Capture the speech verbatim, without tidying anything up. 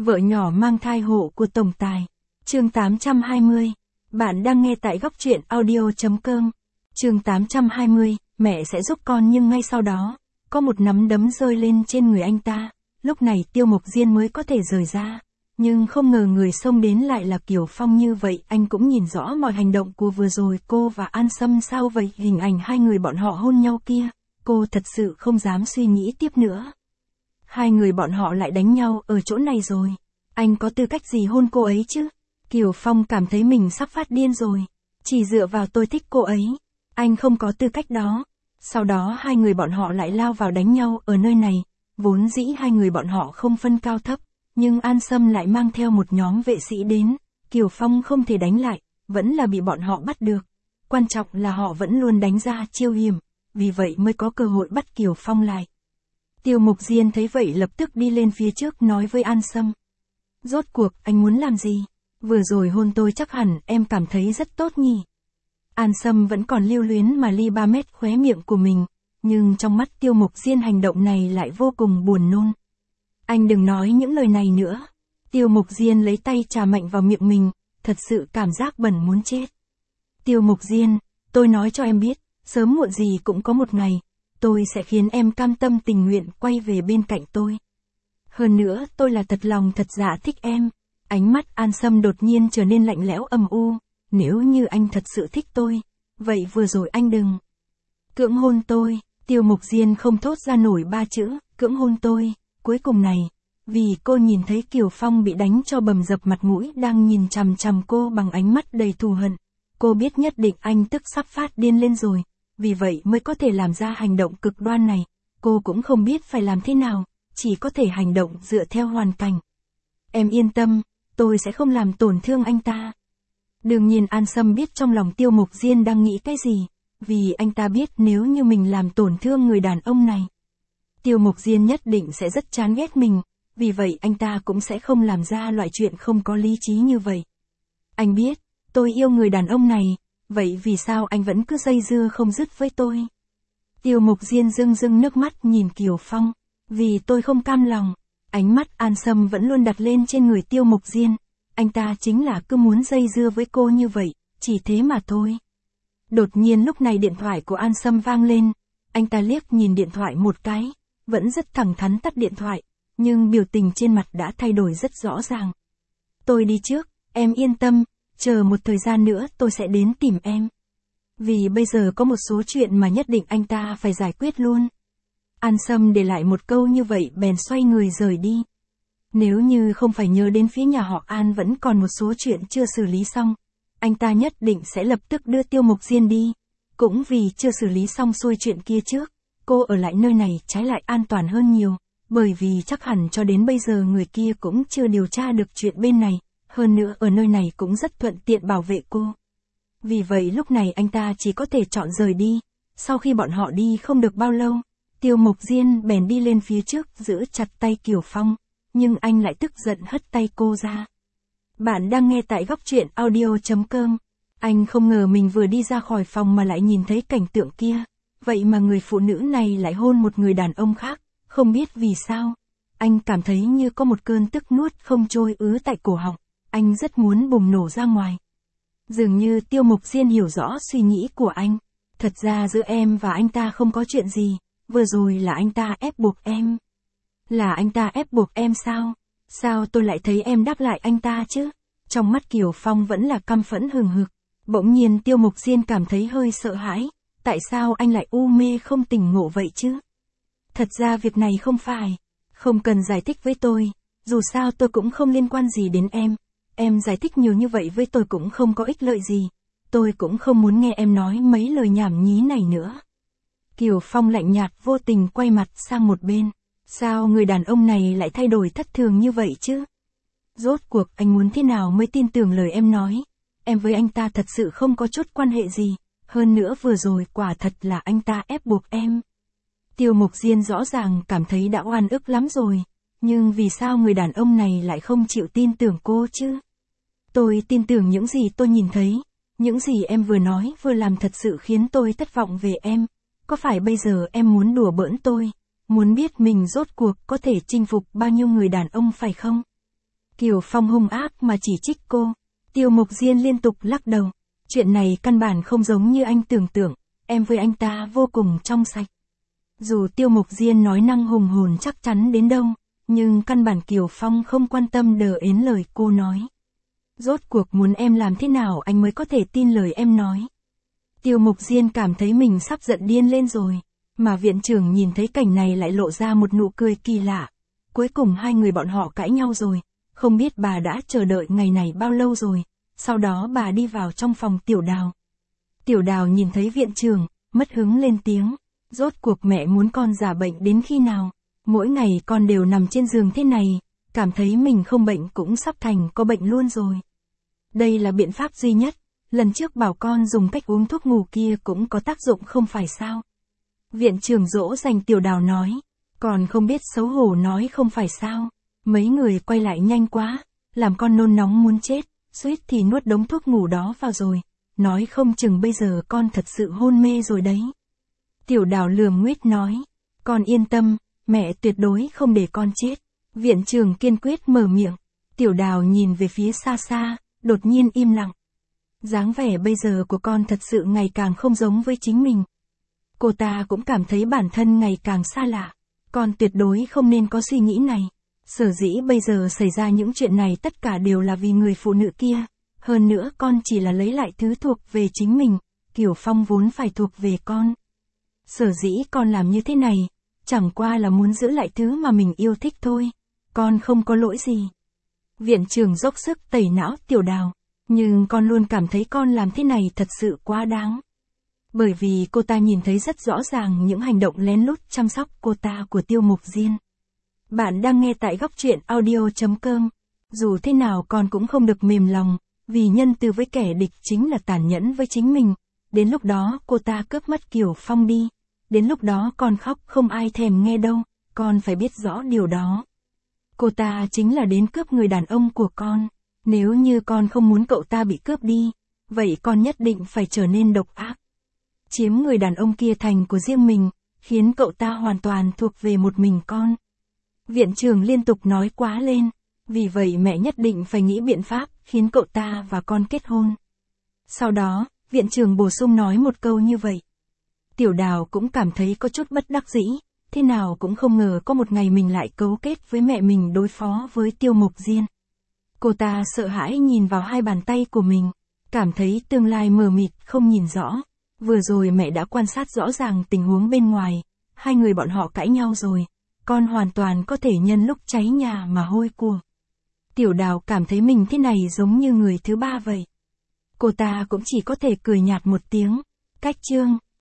Vợ nhỏ mang thai hộ của tổng tài. Chương tám trăm hai mươi. Bạn đang nghe tại góc truyện audio.com. Chương tám trăm hai mươi, mẹ sẽ giúp con nhưng ngay sau đó, có một nắm đấm rơi lên trên người anh ta. Lúc này Tiêu Mộc Diên mới có thể rời ra. Nhưng không ngờ người xông đến lại là Kiều Phong như vậy. Anh cũng nhìn rõ mọi hành động của vừa rồi cô và An Sâm sao vậy. Hình ảnh hai người bọn họ hôn nhau kia. Cô thật sự không dám suy nghĩ tiếp nữa. Hai người bọn họ lại đánh nhau ở chỗ này rồi. Anh có tư cách gì hôn cô ấy chứ? Kiều Phong cảm thấy mình sắp phát điên rồi. Chỉ dựa vào tôi thích cô ấy. Anh không có tư cách đó. Sau đó hai người bọn họ lại lao vào đánh nhau ở nơi này. Vốn dĩ hai người bọn họ không phân cao thấp. Nhưng An Sâm lại mang theo một nhóm vệ sĩ đến. Kiều Phong không thể đánh lại. Vẫn là bị bọn họ bắt được. Quan trọng là họ vẫn luôn đánh ra chiêu hiểm. Vì vậy mới có cơ hội bắt Kiều Phong lại. Tiêu Mộc Diên thấy vậy lập tức đi lên phía trước nói với An Sâm. Rốt cuộc anh muốn làm gì? Vừa rồi hôn tôi chắc hẳn em cảm thấy rất tốt nhỉ. An Sâm vẫn còn lưu luyến mà ly ba mét khóe miệng của mình. Nhưng trong mắt Tiêu Mộc Diên hành động này lại vô cùng buồn nôn. Anh đừng nói những lời này nữa. Tiêu Mộc Diên lấy tay chà mạnh vào miệng mình. Thật sự cảm giác bẩn muốn chết. Tiêu Mộc Diên, tôi nói cho em biết. Sớm muộn gì cũng có một ngày. Tôi sẽ khiến em cam tâm tình nguyện quay về bên cạnh tôi. Hơn nữa tôi là thật lòng thật dạ thích em. Ánh mắt An Sâm đột nhiên trở nên lạnh lẽo âm u. Nếu như anh thật sự thích tôi, vậy vừa rồi anh đừng cưỡng hôn tôi. Tiêu Mộc Diên không thốt ra nổi ba chữ, cưỡng hôn tôi. Cuối cùng này, vì cô nhìn thấy Kiều Phong bị đánh cho bầm dập mặt mũi đang nhìn chằm chằm cô bằng ánh mắt đầy thù hận. Cô biết nhất định anh tức sắp phát điên lên rồi. Vì vậy mới có thể làm ra hành động cực đoan này. Cô cũng không biết phải làm thế nào. Chỉ có thể hành động dựa theo hoàn cảnh. Em yên tâm, tôi sẽ không làm tổn thương anh ta. Đương nhiên An Sâm biết trong lòng Tiêu Mộc Diên đang nghĩ cái gì. Vì anh ta biết nếu như mình làm tổn thương người đàn ông này, Tiêu Mộc Diên nhất định sẽ rất chán ghét mình. Vì vậy anh ta cũng sẽ không làm ra loại chuyện không có lý trí như vậy. Anh biết, tôi yêu người đàn ông này. Vậy vì sao anh vẫn cứ dây dưa không dứt với tôi? Tiêu Mộc Diên rưng rưng nước mắt nhìn Kiều Phong. Vì tôi không cam lòng. Ánh mắt An Sâm vẫn luôn đặt lên trên người Tiêu Mộc Diên. Anh ta chính là cứ muốn dây dưa với cô như vậy. Chỉ thế mà thôi. Đột nhiên lúc này điện thoại của An Sâm vang lên. Anh ta liếc nhìn điện thoại một cái. Vẫn rất thẳng thắn tắt điện thoại. Nhưng biểu tình trên mặt đã thay đổi rất rõ ràng. Tôi đi trước, em yên tâm. Chờ một thời gian nữa tôi sẽ đến tìm em. Vì bây giờ có một số chuyện mà nhất định anh ta phải giải quyết luôn. An Sâm để lại một câu như vậy bèn xoay người rời đi. Nếu như không phải nhớ đến phía nhà họ An vẫn còn một số chuyện chưa xử lý xong, anh ta nhất định sẽ lập tức đưa Tiêu Mộc Diên đi. Cũng vì chưa xử lý xong xuôi chuyện kia trước, cô ở lại nơi này trái lại an toàn hơn nhiều. Bởi vì chắc hẳn cho đến bây giờ người kia cũng chưa điều tra được chuyện bên này. Hơn nữa ở nơi này cũng rất thuận tiện bảo vệ cô. Vì vậy lúc này anh ta chỉ có thể chọn rời đi. Sau khi bọn họ đi không được bao lâu, Tiêu Mộc Diên bèn đi lên phía trước giữ chặt tay Kiều Phong. Nhưng anh lại tức giận hất tay cô ra. Bạn đang nghe tại góc truyện audio.com. Anh không ngờ mình vừa đi ra khỏi phòng mà lại nhìn thấy cảnh tượng kia. Vậy mà người phụ nữ này lại hôn một người đàn ông khác. Không biết vì sao. Anh cảm thấy như có một cơn tức nuốt không trôi ứ tại cổ họng. Anh rất muốn bùng nổ ra ngoài. Dường như Tiêu Mộc Diên hiểu rõ suy nghĩ của anh. Thật ra giữa em và anh ta không có chuyện gì. Vừa rồi là anh ta ép buộc em. Là anh ta ép buộc em sao? Sao tôi lại thấy em đáp lại anh ta chứ? Trong mắt Kiều Phong vẫn là căm phẫn hừng hực. Bỗng nhiên Tiêu Mộc Diên cảm thấy hơi sợ hãi. Tại sao anh lại u mê không tỉnh ngộ vậy chứ? Thật ra việc này không phải. Không cần giải thích với tôi. Dù sao tôi cũng không liên quan gì đến em. Em giải thích nhiều như vậy với tôi cũng không có ích lợi gì. Tôi cũng không muốn nghe em nói mấy lời nhảm nhí này nữa. Kiều Phong lạnh nhạt vô tình quay mặt sang một bên. Sao người đàn ông này lại thay đổi thất thường như vậy chứ? Rốt cuộc anh muốn thế nào mới tin tưởng lời em nói? Em với anh ta thật sự không có chút quan hệ gì. Hơn nữa vừa rồi quả thật là anh ta ép buộc em. Tiêu Mộc Diên rõ ràng cảm thấy đã oan ức lắm rồi. Nhưng vì sao người đàn ông này lại không chịu tin tưởng cô chứ? Tôi tin tưởng những gì tôi nhìn thấy. Những gì em vừa nói vừa làm thật sự khiến tôi thất vọng về em. Có phải bây giờ em muốn đùa bỡn tôi? Muốn biết mình rốt cuộc có thể chinh phục bao nhiêu người đàn ông phải không? Kiều Phong hung ác mà chỉ trích cô. Tiêu Mục Diên liên tục lắc đầu. Chuyện này căn bản không giống như anh tưởng tượng, em với anh ta vô cùng trong sạch. Dù Tiêu Mục Diên nói năng hùng hồn chắc chắn đến đâu, nhưng căn bản Kiều Phong không quan tâm đờ ến lời cô nói. Rốt cuộc muốn em làm thế nào anh mới có thể tin lời em nói. Tiêu Mục Diên cảm thấy mình sắp giận điên lên rồi, mà viện trưởng nhìn thấy cảnh này lại lộ ra một nụ cười kỳ lạ. Cuối cùng hai người bọn họ cãi nhau rồi, không biết bà đã chờ đợi ngày này bao lâu rồi, sau đó bà đi vào trong phòng Tiểu Đào. Tiểu Đào nhìn thấy viện trưởng, mất hứng lên tiếng, rốt cuộc mẹ muốn con giả bệnh đến khi nào, mỗi ngày con đều nằm trên giường thế này, cảm thấy mình không bệnh cũng sắp thành có bệnh luôn rồi. Đây là biện pháp duy nhất, lần trước bảo con dùng cách uống thuốc ngủ kia cũng có tác dụng không phải sao. Viện trưởng dỗ dành Tiểu Đào nói, còn không biết xấu hổ nói không phải sao, mấy người quay lại nhanh quá, làm con nôn nóng muốn chết, suýt thì nuốt đống thuốc ngủ đó vào rồi, nói không chừng bây giờ con thật sự hôn mê rồi đấy. Tiểu Đào lườm nguýt nói, con yên tâm, mẹ tuyệt đối không để con chết. Viện trưởng kiên quyết mở miệng, Tiểu Đào nhìn về phía xa xa, đột nhiên im lặng. Dáng vẻ bây giờ của con thật sự ngày càng không giống với chính mình. Cô ta cũng cảm thấy bản thân ngày càng xa lạ, con tuyệt đối không nên có suy nghĩ này. Sở dĩ bây giờ xảy ra những chuyện này tất cả đều là vì người phụ nữ kia, hơn nữa con chỉ là lấy lại thứ thuộc về chính mình, Kiều Phong vốn phải thuộc về con. Sở dĩ con làm như thế này, chẳng qua là muốn giữ lại thứ mà mình yêu thích thôi, con không có lỗi gì. Viện trưởng dốc sức tẩy não Tiểu Đào, nhưng con luôn cảm thấy con làm thế này thật sự quá đáng. Bởi vì cô ta nhìn thấy rất rõ ràng những hành động lén lút chăm sóc cô ta của Tiêu Mục Diên. Bạn đang nghe tại góc truyện audio chấm com. Dù thế nào con cũng không được mềm lòng, vì nhân từ với kẻ địch chính là tàn nhẫn với chính mình. Đến lúc đó cô ta cướp mất Kiều Phong đi. Đến lúc đó con khóc không ai thèm nghe đâu, con phải biết rõ điều đó. Cô ta chính là đến cướp người đàn ông của con. Nếu như con không muốn cậu ta bị cướp đi, vậy con nhất định phải trở nên độc ác. Chiếm người đàn ông kia thành của riêng mình, khiến cậu ta hoàn toàn thuộc về một mình con. Viện trưởng liên tục nói quá lên, vì vậy mẹ nhất định phải nghĩ biện pháp khiến cậu ta và con kết hôn. Sau đó, viện trưởng bổ sung nói một câu như vậy. Tiểu Đào cũng cảm thấy có chút bất đắc dĩ, thế nào cũng không ngờ có một ngày mình lại cấu kết với mẹ mình đối phó với Tiêu Mục Diên. Cô ta sợ hãi nhìn vào hai bàn tay của mình, cảm thấy tương lai mờ mịt không nhìn rõ. Vừa rồi mẹ đã quan sát rõ ràng tình huống bên ngoài, hai người bọn họ cãi nhau rồi, con hoàn toàn có thể nhân lúc cháy nhà mà hôi của. Tiểu Đào cảm thấy mình thế này giống như người thứ ba vậy. Cô ta cũng chỉ có thể cười nhạt một tiếng. Cách chương